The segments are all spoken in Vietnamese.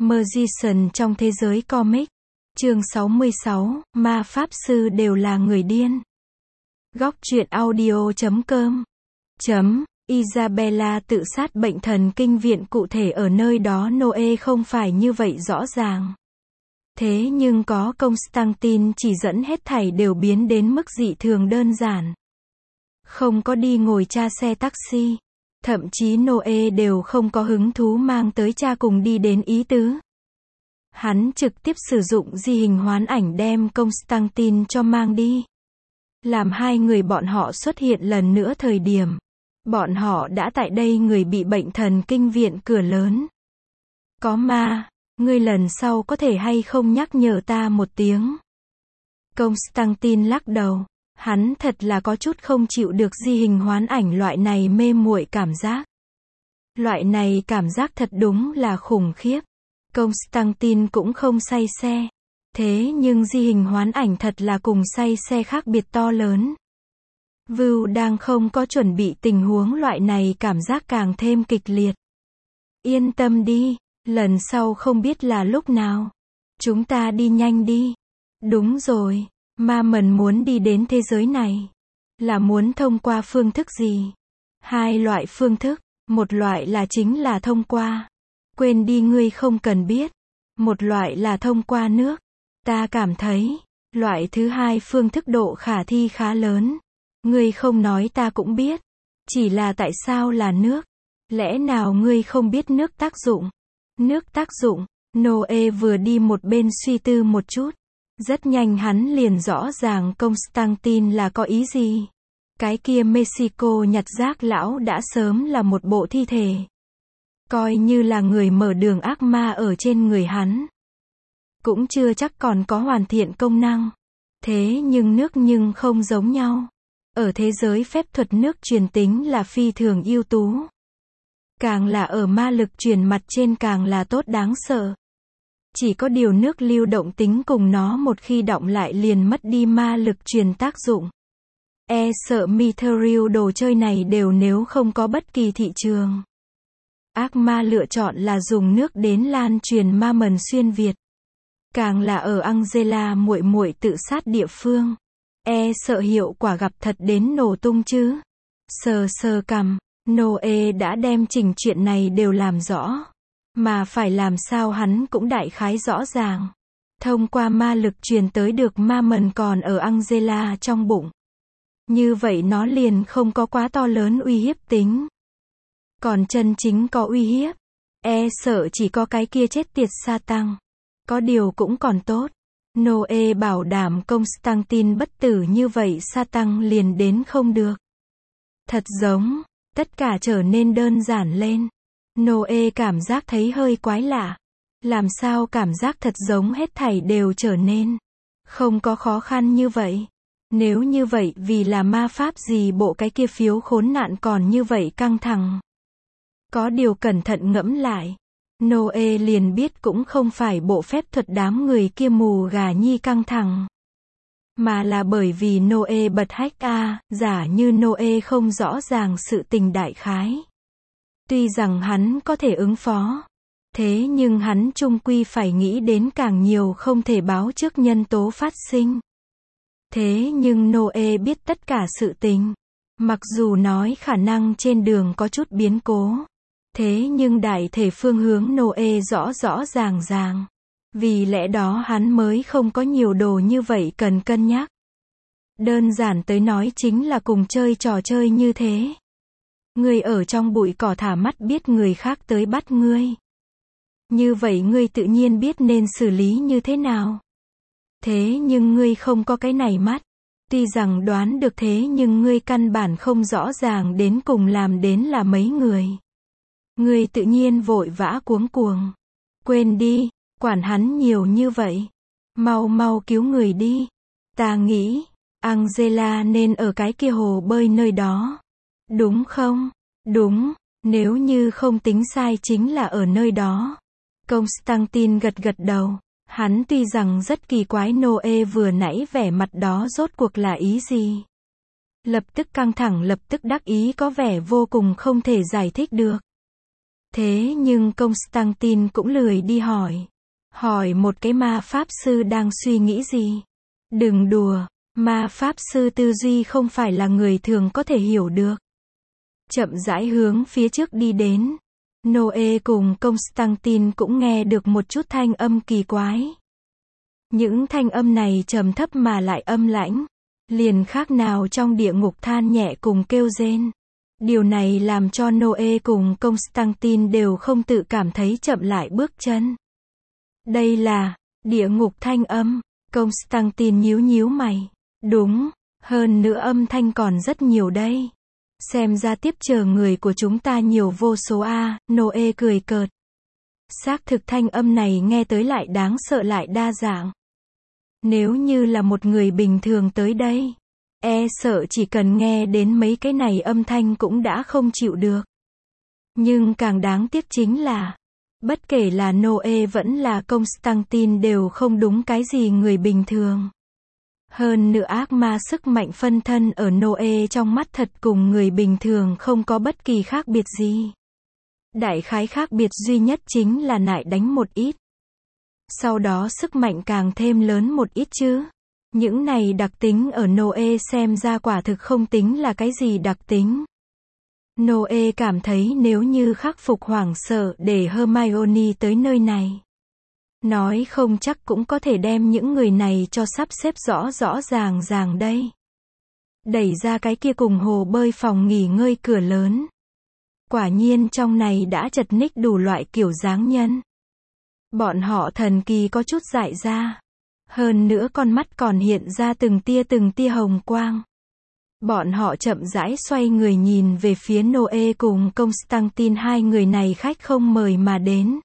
Magician trong thế giới comic. Chương 66, ma pháp sư đều là người điên. Góc truyện audio.com. Isabella tự sát bệnh thần kinh viện cụ thể ở nơi đó Noe không phải như vậy rõ ràng. Thế nhưng có Constantine chỉ dẫn hết thảy đều biến đến mức dị thường đơn giản. Không có đi ngồi cha xe taxi. Thậm chí Noe đều không có hứng thú mang tới cha cùng đi đến ý tứ. Hắn trực tiếp sử dụng di hình hoán ảnh đem Constantine cho mang đi. Làm hai người bọn họ xuất hiện lần nữa thời điểm. Bọn họ đã tại đây người bị bệnh thần kinh viện cửa lớn. Có ma, ngươi lần sau có thể hay không nhắc nhở ta một tiếng. Constantine lắc đầu. Hắn thật là có chút không chịu được di hình hoán ảnh loại này mê muội cảm giác. Loại này cảm giác thật đúng là khủng khiếp. Constantine cũng không say xe. Thế nhưng di hình hoán ảnh thật là cùng say xe khác biệt to lớn. Vưu đang không có chuẩn bị tình huống loại này cảm giác càng thêm kịch liệt. Yên tâm đi, lần sau không biết là lúc nào. Chúng ta đi nhanh đi. Đúng rồi. Ma mần muốn đi đến thế giới này. Là muốn thông qua phương thức gì? Hai loại phương thức. Một loại là chính là thông qua. Quên đi ngươi không cần biết. Một loại là thông qua nước. Ta cảm thấy, loại thứ hai phương thức độ khả thi khá lớn. Ngươi không nói ta cũng biết. Chỉ là tại sao là nước? Lẽ nào ngươi không biết nước tác dụng? Nước tác dụng. Noe vừa đi một bên suy tư một chút. Rất nhanh hắn liền rõ ràng Constantine là có ý gì. Cái kia Mexico nhặt rác lão đã sớm là một bộ thi thể. Coi như là người mở đường ác ma ở trên người hắn. Cũng chưa chắc còn có hoàn thiện công năng. Thế nhưng nước nhưng không giống nhau. Ở thế giới phép thuật nước truyền tính là phi thường ưu tú. Càng là ở ma lực truyền mặt trên càng là tốt đáng sợ. Chỉ có điều nước lưu động tính cùng nó một khi động lại liền mất đi ma lực truyền tác dụng. Sợ Mithril đồ chơi này đều nếu không có bất kỳ thị trường. Ác ma lựa chọn là dùng nước đến lan truyền ma mần xuyên Việt. Càng là ở Angela muội muội tự sát địa phương. Sợ hiệu quả gặp thật đến nổ tung chứ. Sờ cằm, Noe đã đem chỉnh chuyện này đều làm rõ. Mà phải làm sao hắn cũng đại khái rõ ràng. Thông qua ma lực truyền tới được ma mần còn ở Angela trong bụng. Như vậy nó liền không có quá to lớn uy hiếp tính. Còn chân chính có uy hiếp. Sợ chỉ có cái kia chết tiệt Satan. Có điều cũng còn tốt. Noe bảo đảm Constantine bất tử như vậy Satan liền đến không được. Thật giống. Tất cả trở nên đơn giản lên. Noe cảm giác thấy hơi quái lạ. Làm sao cảm giác thật giống hết thảy đều trở nên không có khó khăn như vậy. Nếu như vậy vì là ma pháp gì bộ cái kia phiếu khốn nạn còn như vậy căng thẳng. Có điều cẩn thận ngẫm lại. Noe liền biết cũng không phải bộ phép thuật đám người kia mù gà nhi căng thẳng. Mà là bởi vì Noe bật hách giả như Noe không rõ ràng sự tình đại khái. Tuy rằng hắn có thể ứng phó. Thế nhưng hắn chung quy phải nghĩ đến càng nhiều không thể báo trước nhân tố phát sinh. Thế nhưng Noe biết tất cả sự tình. Mặc dù nói khả năng trên đường có chút biến cố. Thế nhưng đại thể phương hướng Noe rõ ràng. Vì lẽ đó hắn mới không có nhiều đồ như vậy cần cân nhắc. Đơn giản tới nói chính là cùng chơi trò chơi như thế. Ngươi ở trong bụi cỏ thả mắt biết người khác tới bắt ngươi. Như vậy ngươi tự nhiên biết nên xử lý như thế nào. Thế nhưng ngươi không có cái này mắt. Tuy rằng đoán được thế nhưng ngươi căn bản không rõ ràng đến cùng làm đến là mấy người. Ngươi tự nhiên vội vã cuống cuồng. Quên đi, quản hắn nhiều như vậy. Mau cứu người đi. Ta nghĩ, Angela nên ở cái kia hồ bơi nơi đó. Đúng không? Đúng, nếu như không tính sai chính là ở nơi đó. Constantine gật đầu. Hắn tuy rằng rất kỳ quái Noe vừa nãy vẻ mặt đó rốt cuộc là ý gì. Lập tức căng thẳng lập tức đắc ý có vẻ vô cùng không thể giải thích được. Thế nhưng Constantine cũng lười đi hỏi. Hỏi một cái ma pháp sư đang suy nghĩ gì? Đừng đùa, ma pháp sư tư duy không phải là người thường có thể hiểu được. Chậm rãi hướng phía trước đi đến. Noe cùng Constantine cũng nghe được một chút thanh âm kỳ quái. Những thanh âm này trầm thấp mà lại âm lãnh, liền khác nào trong địa ngục than nhẹ cùng kêu rên. Điều này làm cho Noe cùng Constantine đều không tự cảm thấy chậm lại bước chân. Đây là địa ngục thanh âm. Constantine nhíu nhíu mày. Đúng, hơn nữa âm thanh còn rất nhiều đây. Xem ra tiếp chờ người của chúng ta nhiều vô số a. Noe cười cợt. Xác thực thanh âm này nghe tới lại đáng sợ lại đa dạng. Nếu như là một người bình thường tới đây, e sợ chỉ cần nghe đến mấy cái này âm thanh cũng đã không chịu được. Nhưng càng đáng tiếc chính là, bất kể là Noe vẫn là Constantine đều không đúng cái gì người bình thường. Hơn nữa ác ma sức mạnh phân thân ở Noe trong mắt thật cùng người bình thường không có bất kỳ khác biệt gì. Đại khái khác biệt duy nhất chính là nại đánh một ít. Sau đó sức mạnh càng thêm lớn một ít chứ. Những này đặc tính ở Noe xem ra quả thực không tính là cái gì đặc tính. Noe cảm thấy nếu như khắc phục hoảng sợ để Hermione tới nơi này, nói không chắc cũng có thể đem những người này cho sắp xếp rõ rõ ràng ràng đây. Đẩy ra cái kia cùng hồ bơi phòng nghỉ ngơi cửa lớn. Quả nhiên trong này đã chật ních đủ loại kiểu dáng nhân. Bọn họ thần kỳ có chút dại ra. Hơn nữa con mắt còn hiện ra từng tia hồng quang. Bọn họ chậm rãi xoay người nhìn về phía Noe cùng Constantine, hai người này khách không mời mà đến.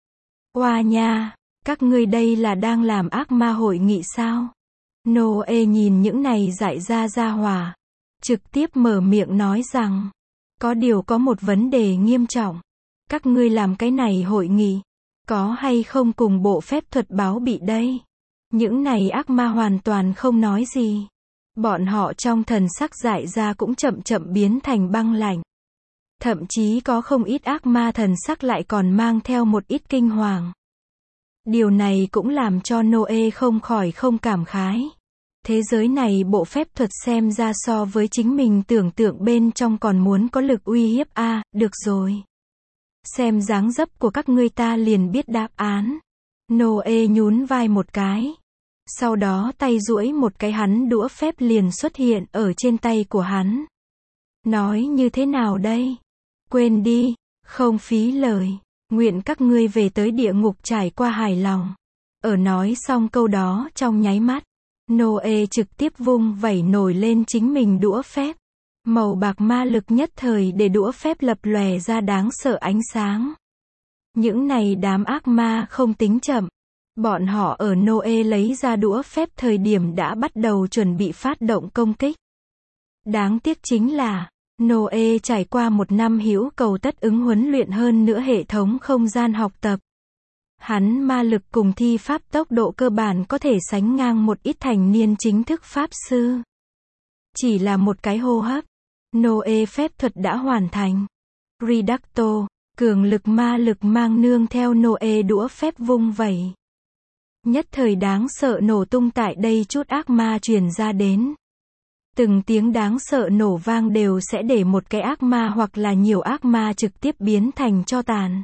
Oa nha, các ngươi đây là đang làm ác ma hội nghị sao? Noe nhìn những này dại ra ra hỏa, trực tiếp mở miệng nói rằng, có điều có một vấn đề nghiêm trọng. Các ngươi làm cái này hội nghị, có hay không cùng bộ phép thuật báo bị đây? Những này ác ma hoàn toàn không nói gì. Bọn họ trong thần sắc dại ra cũng chậm chậm biến thành băng lạnh. Thậm chí có không ít ác ma thần sắc lại còn mang theo một ít kinh hoàng. Điều này cũng làm cho Noe không khỏi không cảm khái. Thế giới này bộ phép thuật xem ra so với chính mình tưởng tượng bên trong còn muốn có lực uy hiếp a. Được rồi. Xem dáng dấp của các ngươi ta liền biết đáp án. Noe nhún vai một cái. Sau đó tay duỗi một cái, hắn đũa phép liền xuất hiện ở trên tay của hắn. Nói như thế nào đây? Quên đi, không phí lời. Nguyện các ngươi về tới địa ngục trải qua hài lòng. Ở nói xong câu đó trong nháy mắt, Noe trực tiếp vung vẩy nổi lên chính mình đũa phép. Màu bạc ma lực nhất thời để đũa phép lập lòe ra đáng sợ ánh sáng. Những này đám ác ma không tính chậm. Bọn họ ở Noe lấy ra đũa phép thời điểm đã bắt đầu chuẩn bị phát động công kích. Đáng tiếc chính là, Noe trải qua một năm hữu cầu tất ứng huấn luyện hơn nữa hệ thống không gian học tập. Hắn ma lực cùng thi pháp tốc độ cơ bản có thể sánh ngang một ít thành niên chính thức pháp sư. Chỉ là một cái hô hấp, Noe phép thuật đã hoàn thành. Reducto, cường lực ma lực mang nương theo Noe đũa phép vung vẩy. Nhất thời đáng sợ nổ tung tại đây chút ác ma truyền ra đến. Từng tiếng đáng sợ nổ vang đều sẽ để một cái ác ma hoặc là nhiều ác ma trực tiếp biến thành tro tàn.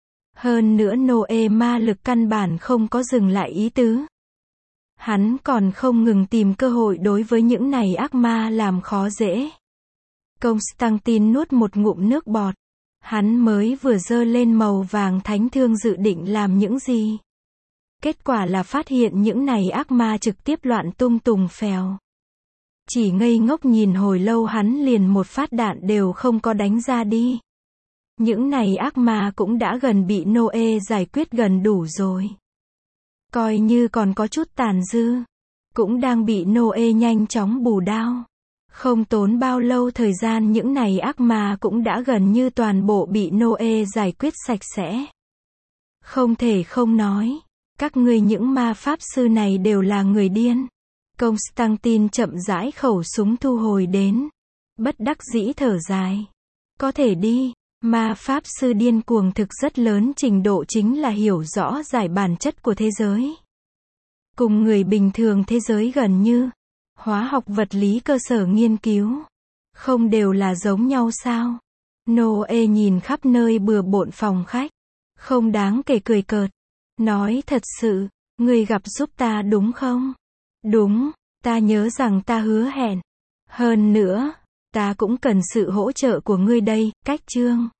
Hơn nữa Noe ma lực căn bản không có dừng lại ý tứ. Hắn còn không ngừng tìm cơ hội đối với những này ác ma làm khó dễ. Constantine nuốt một ngụm nước bọt. Hắn mới vừa giơ lên màu vàng thánh thương dự định làm những gì. Kết quả là phát hiện những này ác ma trực tiếp loạn tung tùng phèo. Chỉ ngây ngốc nhìn hồi lâu hắn liền một phát đạn đều không có đánh ra đi. Những này ác ma cũng đã gần bị Noe giải quyết gần đủ rồi. Coi như còn có chút tàn dư, cũng đang bị Noe nhanh chóng bù đao. Không tốn bao lâu thời gian những này ác ma cũng đã gần như toàn bộ bị Noe giải quyết sạch sẽ. Không thể không nói, các ngươi những ma pháp sư này đều là người điên. Constantine chậm rãi khẩu súng thu hồi đến. Bất đắc dĩ thở dài. Có thể đi, Ma pháp sư điên cuồng thực rất lớn trình độ chính là hiểu rõ giải bản chất của thế giới. Cùng người bình thường thế giới gần như hóa học vật lý cơ sở nghiên cứu. Không đều là giống nhau sao? Noe nhìn khắp nơi bừa bộn phòng khách. Không đáng kể cười cợt. Nói thật sự, ngươi gặp giúp ta đúng không? Đúng, ta nhớ rằng ta hứa hẹn. Hơn nữa, ta cũng cần sự hỗ trợ của ngươi đây, cách chương.